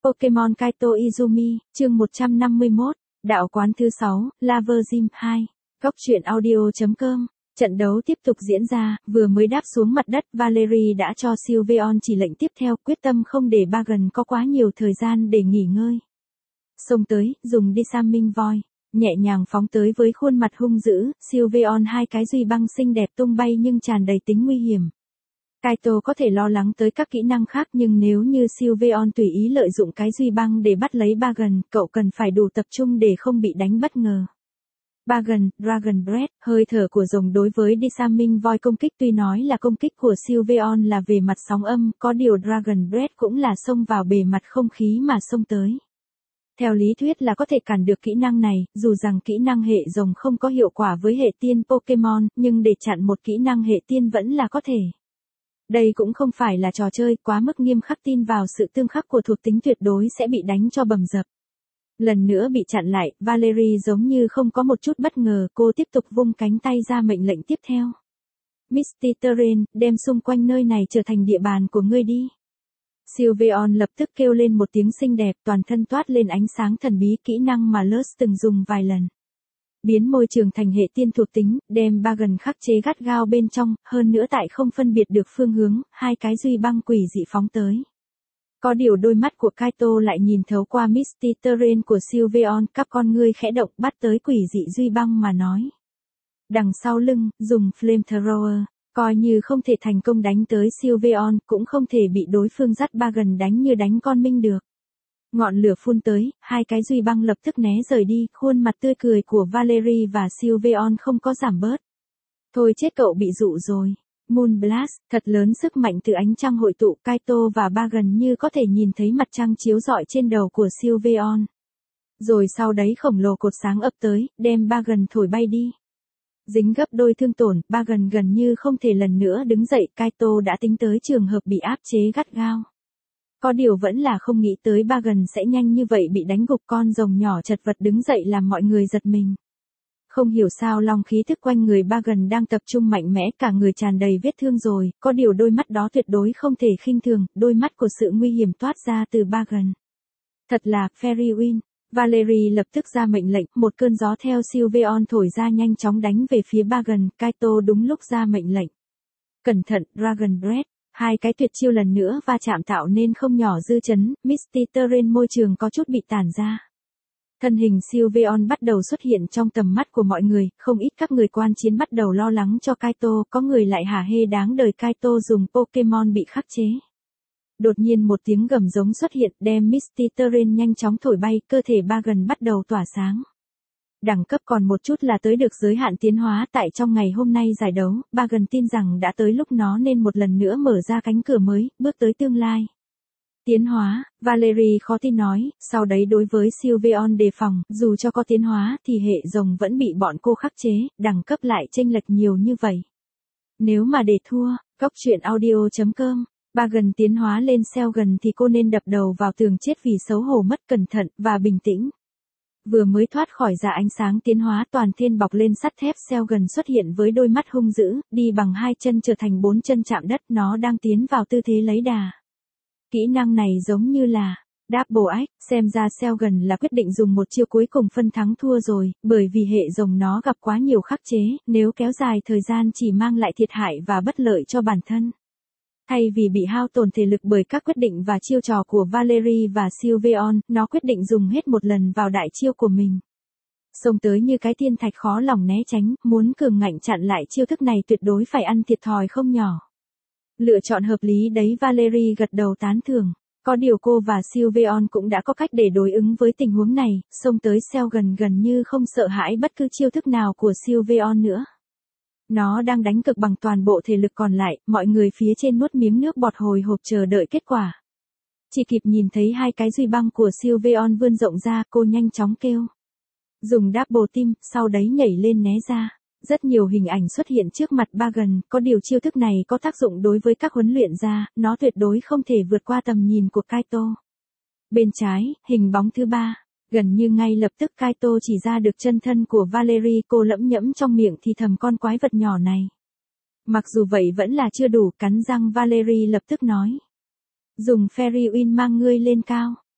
Pokemon Kaito Izumi, chương 151, đạo quán thứ 6, Lava Gym 2. Góc truyện audio.com. Trận đấu tiếp tục diễn ra, vừa mới đáp xuống mặt đất, Valerie đã cho Sylveon chỉ lệnh tiếp theo, quyết tâm không để Bagon có quá nhiều thời gian để nghỉ ngơi. Xông tới, dùng Disarming Voice, nhẹ nhàng phóng tới với khuôn mặt hung dữ, Sylveon hai cái duy băng xinh đẹp tung bay nhưng tràn đầy tính nguy hiểm. Kaito có thể lo lắng tới các kỹ năng khác nhưng nếu như Sylveon tùy ý lợi dụng cái duy băng để bắt lấy Bagon, cậu cần phải đủ tập trung để không bị đánh bất ngờ. Bagon, Dragon Breath, hơi thở của rồng đối với Disarming Voice công kích tuy nói là công kích của Sylveon là về mặt sóng âm, có điều Dragon Breath cũng là xông vào bề mặt không khí mà xông tới. Theo lý thuyết là có thể cản được kỹ năng này, dù rằng kỹ năng hệ rồng không có hiệu quả với hệ tiên Pokemon, nhưng để chặn một kỹ năng hệ tiên vẫn là có thể. Đây cũng không phải là trò chơi, quá mức nghiêm khắc, tin vào sự tương khắc của thuộc tính tuyệt đối sẽ bị đánh cho bầm dập. Lần nữa bị chặn lại, Valerie giống như không có một chút bất ngờ, cô tiếp tục vung cánh tay ra mệnh lệnh tiếp theo. Misty Terrain, đem xung quanh nơi này trở thành địa bàn của ngươi đi. Sylveon lập tức kêu lên một tiếng xinh đẹp, toàn thân toát lên ánh sáng thần bí, kỹ năng mà Lurs từng dùng vài lần. Biến môi trường thành hệ tiên thuộc tính, đem Bagon khắc chế gắt gao bên trong, hơn nữa tại không phân biệt được phương hướng, hai cái duy băng quỷ dị phóng tới. Có điều đôi mắt của Kaito lại nhìn thấu qua Misty Terrain của Sylveon, các con ngươi khẽ động bắt tới quỷ dị duy băng mà nói. Đằng sau lưng, dùng Flamethrower, coi như không thể thành công đánh tới Sylveon, cũng không thể bị đối phương dắt Bagon đánh như đánh con minh được. Ngọn lửa phun tới, hai cái duy băng lập tức né rời đi, khuôn mặt tươi cười của Valerie và Sylveon không có giảm bớt. Thôi chết, cậu bị dụ rồi. Moon Blast, thật lớn sức mạnh từ ánh trăng hội tụ, Kaito và Bagon như có thể nhìn thấy mặt trăng chiếu rọi trên đầu của Sylveon. Rồi sau đấy khổng lồ cột sáng ập tới, đem Bagon thổi bay đi. Dính gấp đôi thương tổn, Bagon gần như không thể lần nữa đứng dậy, Kaito đã tính tới trường hợp bị áp chế gắt gao. Có điều vẫn là không nghĩ tới Bagon sẽ nhanh như vậy bị đánh gục, con rồng nhỏ chật vật đứng dậy làm mọi người giật mình. Không hiểu sao long khí thức quanh người Bagon đang tập trung mạnh mẽ, cả người tràn đầy vết thương rồi, có điều đôi mắt đó tuyệt đối không thể khinh thường, đôi mắt của sự nguy hiểm toát ra từ Bagon. Thật là, Fairy Wind. Valerie lập tức ra mệnh lệnh, một cơn gió theo Sylveon thổi ra nhanh chóng đánh về phía Bagon, Kaito đúng lúc ra mệnh lệnh. Cẩn thận, Dragon Breath. Hai cái tuyệt chiêu lần nữa va chạm tạo nên không nhỏ dư chấn, Misty Terrain môi trường có chút bị tản ra. Thân hình Sylveon bắt đầu xuất hiện trong tầm mắt của mọi người, không ít các người quan chiến bắt đầu lo lắng cho Kaito, có người lại hả hê đáng đời Kaito dùng Pokemon bị khắc chế. Đột nhiên một tiếng gầm giống xuất hiện, đem Misty Terrain nhanh chóng thổi bay, cơ thể Bagon bắt đầu tỏa sáng. Đẳng cấp còn một chút là tới được giới hạn tiến hóa, tại trong ngày hôm nay giải đấu, Bagon tin rằng đã tới lúc nó nên một lần nữa mở ra cánh cửa mới, bước tới tương lai. Tiến hóa, Valerie khó tin nói, sau đấy đối với Sylveon đề phòng, dù cho có tiến hóa thì hệ rồng vẫn bị bọn cô khắc chế, đẳng cấp lại chênh lệch nhiều như vậy. Nếu mà để thua, góc truyện audio.com. Bagon tiến hóa lên Selgon thì cô nên đập đầu vào tường chết vì xấu hổ mất, cẩn thận và bình tĩnh. Vừa mới thoát khỏi dạ ánh sáng tiến hóa, toàn thiên bọc lên sắt thép, Selgon xuất hiện với đôi mắt hung dữ, đi bằng hai chân trở thành bốn chân chạm đất, nó đang tiến vào tư thế lấy đà. Kỹ năng này giống như là Double Axe, xem ra Selgon là quyết định dùng một chiêu cuối cùng phân thắng thua rồi, bởi vì hệ rồng nó gặp quá nhiều khắc chế, nếu kéo dài thời gian chỉ mang lại thiệt hại và bất lợi cho bản thân. Thay vì bị hao tổn thể lực bởi các quyết định và chiêu trò của Valerie và Sylveon, nó quyết định dùng hết một lần vào đại chiêu của mình. Xông tới như cái thiên thạch khó lòng né tránh, muốn cường ngạnh chặn lại chiêu thức này tuyệt đối phải ăn thiệt thòi không nhỏ. Lựa chọn hợp lý đấy, Valerie gật đầu tán thưởng. Có điều cô và Sylveon cũng đã có cách để đối ứng với tình huống này, xông tới Selgon gần như không sợ hãi bất cứ chiêu thức nào của Sylveon nữa. Nó đang đánh cực bằng toàn bộ thể lực còn lại, mọi người phía trên nuốt miếng nước bọt hồi hộp chờ đợi kết quả. Chỉ kịp nhìn thấy hai cái duy băng của Sylveon vươn rộng ra, cô nhanh chóng kêu. Dùng Double Team, sau đấy nhảy lên né ra. Rất nhiều hình ảnh xuất hiện trước mặt Bagon, có điều chiêu thức này có tác dụng đối với các huấn luyện gia, nó tuyệt đối không thể vượt qua tầm nhìn của Kaito. Bên trái, hình bóng thứ ba. Gần như ngay lập tức Kaito chỉ ra được chân thân của Valerie, cô lẩm nhẩm trong miệng thì thầm con quái vật nhỏ này. Mặc dù vậy vẫn là chưa đủ, cắn răng Valerie lập tức nói. Dùng Fairy Wind mang ngươi lên cao.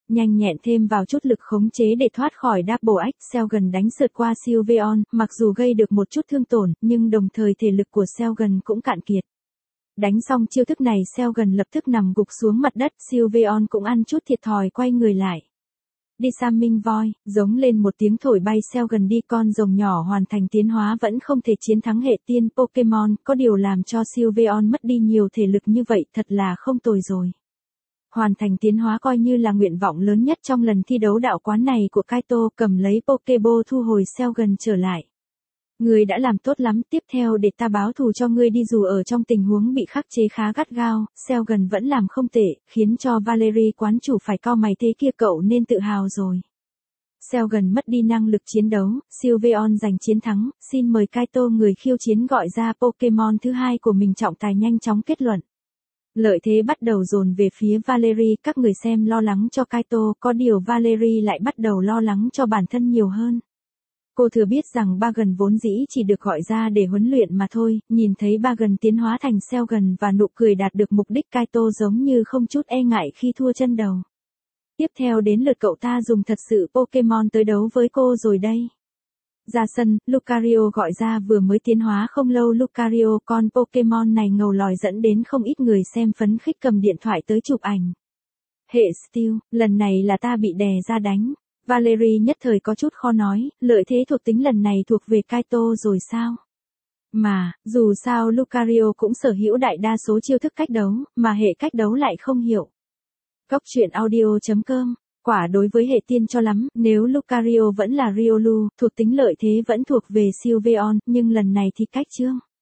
nhanh nhẹn thêm vào chút lực khống chế để thoát khỏi Double X, Shogun đánh sượt qua Sylveon, mặc dù gây được một chút thương tổn, nhưng đồng thời thể lực của Shogun cũng cạn kiệt. Đánh xong chiêu thức này Shogun lập tức nằm gục xuống mặt đất, Sylveon cũng ăn chút thiệt thòi quay người lại. Đi Sam Minh Voi, giống lên một tiếng thổi bay Shogun đi, con rồng nhỏ hoàn thành tiến hóa vẫn không thể chiến thắng hệ tiên Pokemon, có điều làm cho Sylveon mất đi nhiều thể lực như vậy thật là không tồi rồi. Hoàn thành tiến hóa coi như là nguyện vọng lớn nhất trong lần thi đấu đạo quán này của Kaito, cầm lấy Pokeball thu hồi Shogun trở lại. Ngươi đã làm tốt lắm, tiếp theo để ta báo thù cho ngươi đi, dù ở trong tình huống bị khắc chế khá gắt gao, Shogun vẫn làm không tệ, khiến cho Valerie quán chủ phải cau mày, thế kia cậu nên tự hào rồi. Shogun mất đi năng lực chiến đấu, Sylveon giành chiến thắng, xin mời Kaito người khiêu chiến gọi ra Pokemon thứ hai của mình, trọng tài nhanh chóng kết luận. Lợi thế bắt đầu dồn về phía Valerie, các người xem lo lắng cho Kaito, có điều Valerie lại bắt đầu lo lắng cho bản thân nhiều hơn. Cô thừa biết rằng Bagon vốn dĩ chỉ được gọi ra để huấn luyện mà thôi, nhìn thấy Bagon tiến hóa thành Shogun và nụ cười đạt được mục đích, Kaito giống như không chút e ngại khi thua chân đầu. Tiếp theo đến lượt cậu ta dùng thật sự Pokemon tới đấu với cô rồi đây. Ra sân, Lucario gọi ra, vừa mới tiến hóa không lâu Lucario, con Pokemon này ngầu lòi dẫn đến không ít người xem phấn khích cầm điện thoại tới chụp ảnh. Hệ Steel, lần này là ta bị đè ra đánh. Valerie nhất thời có chút khó nói, lợi thế thuộc tính lần này thuộc về Kaito rồi sao? Mà, dù sao Lucario cũng sở hữu đại đa số chiêu thức cách đấu, mà hệ cách đấu lại không hiểu. Góc truyện audio.com, quả đối với hệ tiên cho lắm, nếu Lucario vẫn là Riolu, thuộc tính lợi thế vẫn thuộc về Sylveon, nhưng lần này thì cách chương.